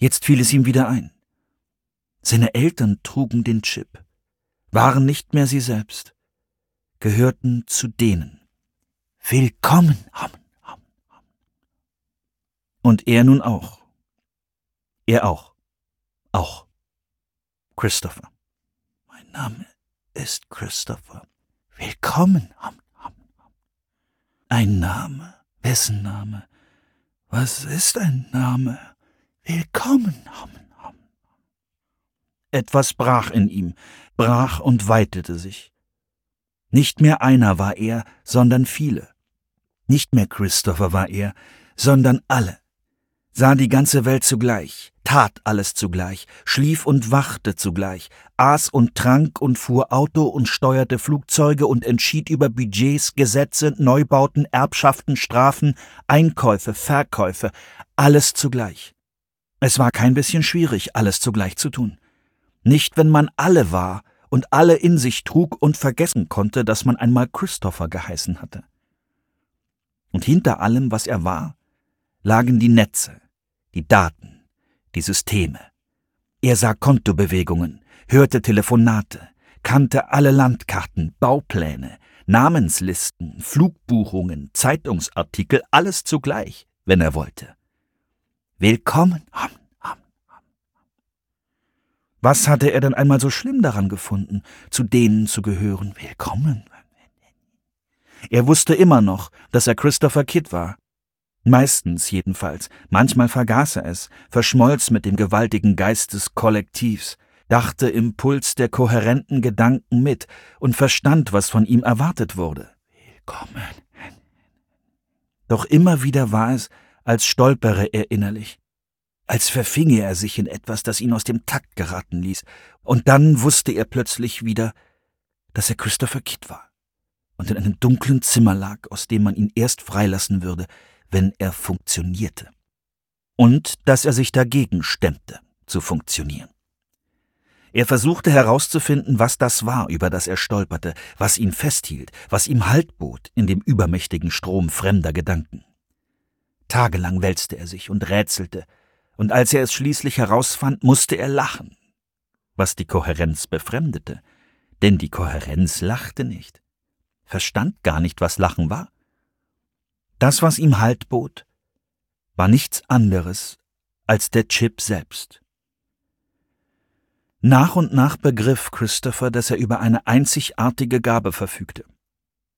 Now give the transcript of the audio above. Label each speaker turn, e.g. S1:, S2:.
S1: Jetzt fiel es ihm wieder ein. Seine Eltern trugen den Chip, waren nicht mehr sie selbst, gehörten zu denen. Willkommen, Und er nun auch. Er auch. Auch. Christopher. Mein Name ist Christopher. Willkommen, Ein Name? Wessen Name? Was ist ein Name? Willkommen, Etwas brach in ihm, brach und weitete sich. Nicht mehr einer war er, sondern viele. Nicht mehr Christopher war er, sondern alle. Sah die ganze Welt zugleich, tat alles zugleich, schlief und wachte zugleich, aß und trank und fuhr Auto und steuerte Flugzeuge und entschied über Budgets, Gesetze, Neubauten, Erbschaften, Strafen, Einkäufe, Verkäufe, alles zugleich. Es war kein bisschen schwierig, alles zugleich zu tun. Nicht, wenn man alle war und alle in sich trug und vergessen konnte, dass man einmal Christopher geheißen hatte. Und hinter allem, was er war, lagen die Netze, die Daten, die Systeme. Er sah Kontobewegungen, hörte Telefonate, kannte alle Landkarten, Baupläne, Namenslisten, Flugbuchungen, Zeitungsartikel, alles zugleich, wenn er wollte. Willkommen, Was hatte er denn einmal so schlimm daran gefunden, zu denen zu gehören? Willkommen. Er wusste immer noch, dass er Christopher Kidd war. Meistens jedenfalls. Manchmal vergaß er es, verschmolz mit dem gewaltigen Geist des Kollektivs, dachte im Puls der kohärenten Gedanken mit und verstand, was von ihm erwartet wurde. Willkommen. Doch immer wieder war es, als stolpere er innerlich. Als verfinge er sich in etwas, das ihn aus dem Takt geraten ließ, und dann wusste er plötzlich wieder, dass er Christopher Kidd war und in einem dunklen Zimmer lag, aus dem man ihn erst freilassen würde, wenn er funktionierte. Und dass er sich dagegen stemmte, zu funktionieren. Er versuchte herauszufinden, was das war, über das er stolperte, was ihn festhielt, was ihm Halt bot in dem übermächtigen Strom fremder Gedanken. Tagelang wälzte er sich und rätselte, und als er es schließlich herausfand, musste er lachen, was die Kohärenz befremdete, denn die Kohärenz lachte nicht, verstand gar nicht, was Lachen war. Das, was ihm Halt bot, war nichts anderes als der Chip selbst. Nach und nach begriff Christopher, dass er über eine einzigartige Gabe verfügte.